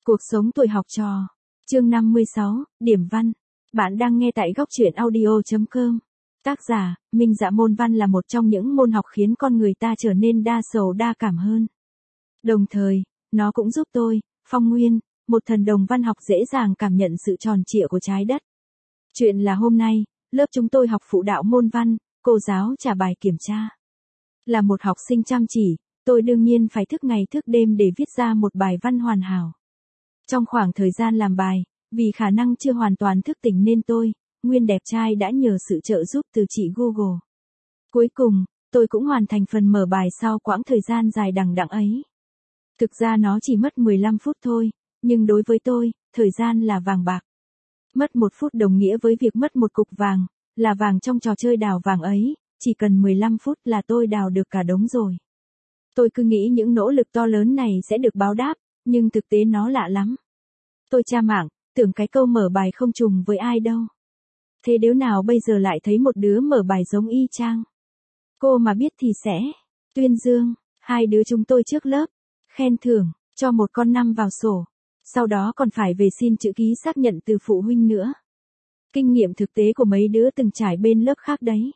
Cuộc sống tuổi học trò. Chương 56, Điểm văn. Bạn đang nghe tại góc truyện audio.com. Tác giả, Minh Dạ. Môn văn là một trong những môn học khiến con người ta trở nên đa sầu đa cảm hơn. Đồng thời, nó cũng giúp tôi, Phong Nguyên, một thần đồng văn học dễ dàng cảm nhận sự tròn trịa của trái đất. Chuyện là hôm nay, lớp chúng tôi học phụ đạo môn văn, cô giáo trả bài kiểm tra. Là một học sinh chăm chỉ, tôi đương nhiên phải thức ngày thức đêm để viết ra một bài văn hoàn hảo. Trong khoảng thời gian làm bài, vì khả năng chưa hoàn toàn thức tỉnh nên tôi, Nguyên đẹp trai đã nhờ sự trợ giúp từ chị Google. Cuối cùng, tôi cũng hoàn thành phần mở bài sau quãng thời gian dài đằng đẵng ấy. Thực ra nó chỉ mất 15 phút thôi, nhưng đối với tôi, thời gian là vàng bạc. Mất 1 phút đồng nghĩa với việc mất một cục vàng, là vàng trong trò chơi đào vàng ấy, chỉ cần 15 phút là tôi đào được cả đống rồi. Tôi cứ nghĩ những nỗ lực to lớn này sẽ được báo đáp, nhưng thực tế nó lạ lắm. Tôi tra mạng, tưởng cái câu mở bài không trùng với ai đâu. Thế đứa nào bây giờ lại thấy một đứa mở bài giống y chang. Cô mà biết thì sẽ tuyên dương, hai đứa chúng tôi trước lớp, khen thưởng, cho một con 5 vào sổ. Sau đó còn phải về xin chữ ký xác nhận từ phụ huynh nữa. Kinh nghiệm thực tế của mấy đứa từng trải bên lớp khác đấy.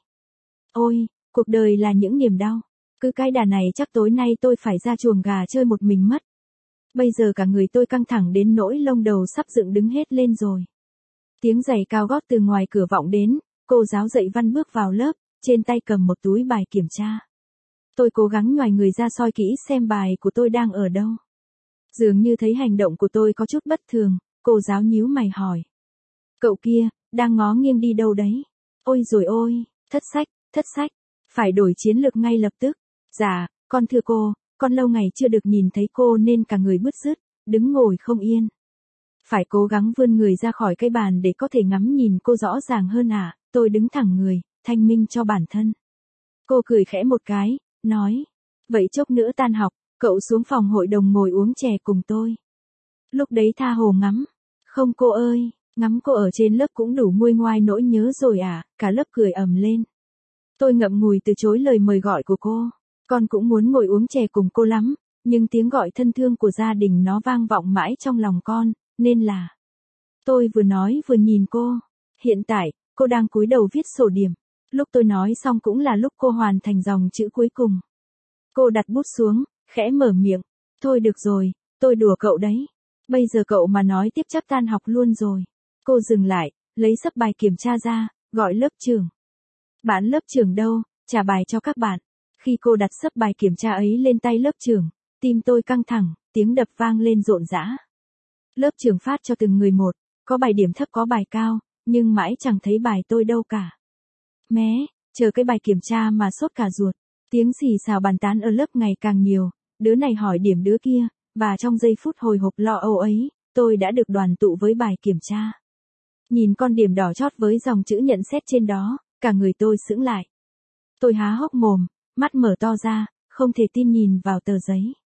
Ôi, cuộc đời là những niềm đau. Cứ cái đà này chắc tối nay tôi phải ra chuồng gà chơi một mình mất. Bây giờ cả người tôi căng thẳng đến nỗi lông đầu sắp dựng đứng hết lên rồi. Tiếng giày cao gót từ ngoài cửa vọng đến, cô giáo dạy văn bước vào lớp, trên tay cầm một túi bài kiểm tra. Tôi cố gắng nhoài người ra soi kỹ xem bài của tôi đang ở đâu. Dường như thấy hành động của tôi có chút bất thường, cô giáo nhíu mày hỏi. Cậu kia, đang ngó nghiêng đi đâu đấy? Ôi rồi ôi, thất sách, phải đổi chiến lược ngay lập tức. Dạ, con thưa cô, con lâu ngày chưa được nhìn thấy cô nên cả người bứt rứt, đứng ngồi không yên. Phải cố gắng vươn người ra khỏi cái bàn để có thể ngắm nhìn cô rõ ràng hơn à, tôi đứng thẳng người, thanh minh cho bản thân. Cô cười khẽ một cái, nói, vậy chốc nữa tan học, cậu xuống phòng hội đồng ngồi uống chè cùng tôi. Lúc đấy tha hồ ngắm. Không cô ơi, ngắm cô ở trên lớp cũng đủ nguôi ngoai nỗi nhớ rồi à, cả lớp cười ầm lên. Tôi ngậm ngùi từ chối lời mời gọi của cô. Con cũng muốn ngồi uống chè cùng cô lắm, nhưng tiếng gọi thân thương của gia đình nó vang vọng mãi trong lòng con, nên là... Tôi vừa nói vừa nhìn cô. Hiện tại, cô đang cúi đầu viết sổ điểm. Lúc tôi nói xong cũng là lúc cô hoàn thành dòng chữ cuối cùng. Cô đặt bút xuống, khẽ mở miệng. Thôi được rồi, tôi đùa cậu đấy. Bây giờ cậu mà nói tiếp chắc tan học luôn rồi. Cô dừng lại, lấy xấp bài kiểm tra ra, gọi lớp trưởng. Bạn lớp trưởng đâu, trả bài cho các bạn. Khi cô đặt xấp bài kiểm tra ấy lên tay lớp trưởng, tim tôi căng thẳng, tiếng đập vang lên rộn rã. Lớp trưởng phát cho từng người một, có bài điểm thấp có bài cao, nhưng mãi chẳng thấy bài tôi đâu cả. Mé, chờ cái bài kiểm tra mà sốt cả ruột, tiếng xì xào bàn tán ở lớp ngày càng nhiều, đứa này hỏi điểm đứa kia, và trong giây phút hồi hộp lo âu ấy, tôi đã được đoàn tụ với bài kiểm tra. Nhìn con điểm đỏ chót với dòng chữ nhận xét trên đó, cả người tôi sững lại. Tôi há hốc mồm, mắt mở to ra, không thể tin nhìn vào tờ giấy.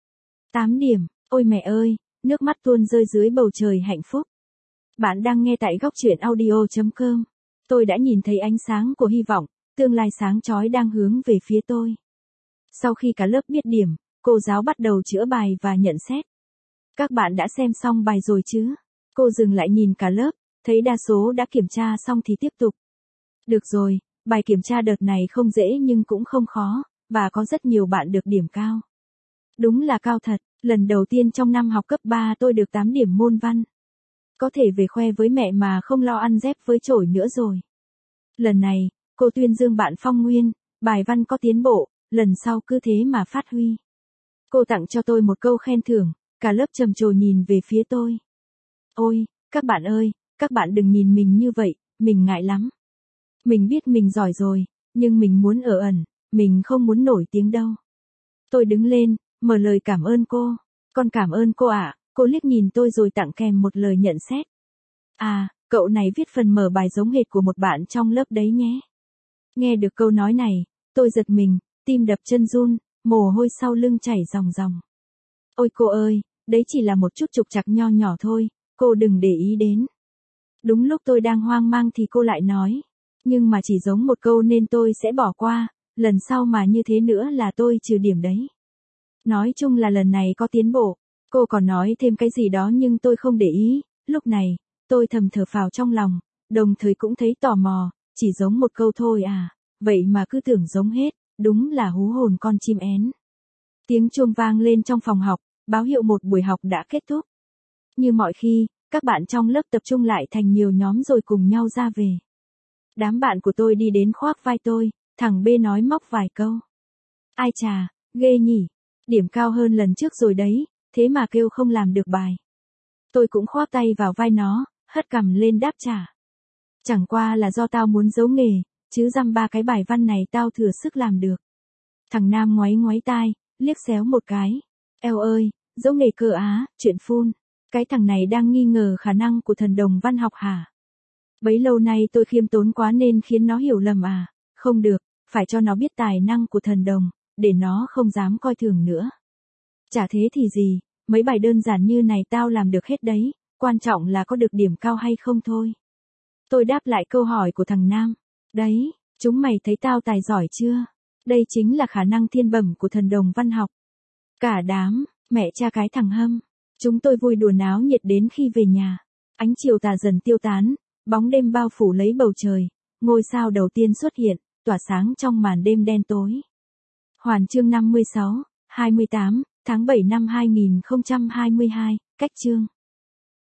8 điểm, ôi mẹ ơi, nước mắt tuôn rơi dưới bầu trời hạnh phúc. Bạn đang nghe tại góc truyện audio.com. Tôi đã nhìn thấy ánh sáng của hy vọng, tương lai sáng chói đang hướng về phía tôi. Sau khi cả lớp biết điểm, cô giáo bắt đầu chữa bài và nhận xét. Các bạn đã xem xong bài rồi chứ? Cô dừng lại nhìn cả lớp, thấy đa số đã kiểm tra xong thì tiếp tục. Được rồi, bài kiểm tra đợt này không dễ nhưng cũng không khó, và có rất nhiều bạn được điểm cao. Đúng là cao thật, lần đầu tiên trong năm học cấp 3 tôi được 8 điểm môn văn. Có thể về khoe với mẹ mà không lo ăn dép với chổi nữa rồi. Lần này, cô tuyên dương bạn Phong Nguyên, bài văn có tiến bộ, lần sau cứ thế mà phát huy. Cô tặng cho tôi một câu khen thưởng, cả lớp trầm trồ nhìn về phía tôi. Ôi, các bạn ơi, các bạn đừng nhìn mình như vậy, mình ngại lắm. Mình biết mình giỏi rồi, nhưng mình muốn ở ẩn, mình không muốn nổi tiếng đâu. Tôi đứng lên, mở lời cảm ơn cô. Con cảm ơn cô ạ. Cô liếc nhìn tôi rồi tặng kèm một lời nhận xét. À, cậu này viết phần mở bài giống hệt của một bạn trong lớp đấy nhé. Nghe được câu nói này, tôi giật mình, tim đập chân run, mồ hôi sau lưng chảy ròng ròng. Ôi cô ơi, đấy chỉ là một chút trục trặc nho nhỏ thôi, cô đừng để ý đến. Đúng lúc tôi đang hoang mang thì cô lại nói. Nhưng mà chỉ giống một câu nên tôi sẽ bỏ qua, lần sau mà như thế nữa là tôi trừ điểm đấy. Nói chung là lần này có tiến bộ. Cô còn nói thêm cái gì đó nhưng tôi không để ý, lúc này, tôi thầm thở phào trong lòng, đồng thời cũng thấy tò mò, chỉ giống một câu thôi à, vậy mà cứ tưởng giống hết, đúng là hú hồn con chim én. Tiếng chuông vang lên trong phòng học, báo hiệu một buổi học đã kết thúc. Như mọi khi, các bạn trong lớp tập trung lại thành nhiều nhóm rồi cùng nhau ra về. Đám bạn của tôi đi đến khoác vai tôi, thằng B nói móc vài câu. Ai chà, ghê nhỉ, điểm cao hơn lần trước rồi đấy, thế mà kêu không làm được bài. Tôi cũng khoác tay vào vai nó, hất cằm lên đáp trả. Chẳng qua là do tao muốn giấu nghề, chứ dăm ba cái bài văn này tao thừa sức làm được. Thằng Nam ngoáy ngoáy tai, liếc xéo một cái. Eo ơi, giấu nghề cơ á, chuyện phun. Cái thằng này đang nghi ngờ khả năng của thần đồng văn học hả? Bấy lâu nay tôi khiêm tốn quá nên khiến nó hiểu lầm à? Không được, phải cho nó biết tài năng của thần đồng, để nó không dám coi thường nữa. Chả thế thì gì, mấy bài đơn giản như này tao làm được hết đấy, quan trọng là có được điểm cao hay không thôi. Tôi đáp lại câu hỏi của thằng Nam. Đấy, chúng mày thấy tao tài giỏi chưa? Đây chính là khả năng thiên bẩm của thần đồng văn học. Cả đám, mẹ cha cái thằng Hâm. Chúng tôi vui đùa náo nhiệt đến khi về nhà. Ánh chiều tà dần tiêu tán, bóng đêm bao phủ lấy bầu trời. Ngôi sao đầu tiên xuất hiện, tỏa sáng trong màn đêm đen tối. Hoàn chương 56, 28, tháng 7 năm 2022, cách chương.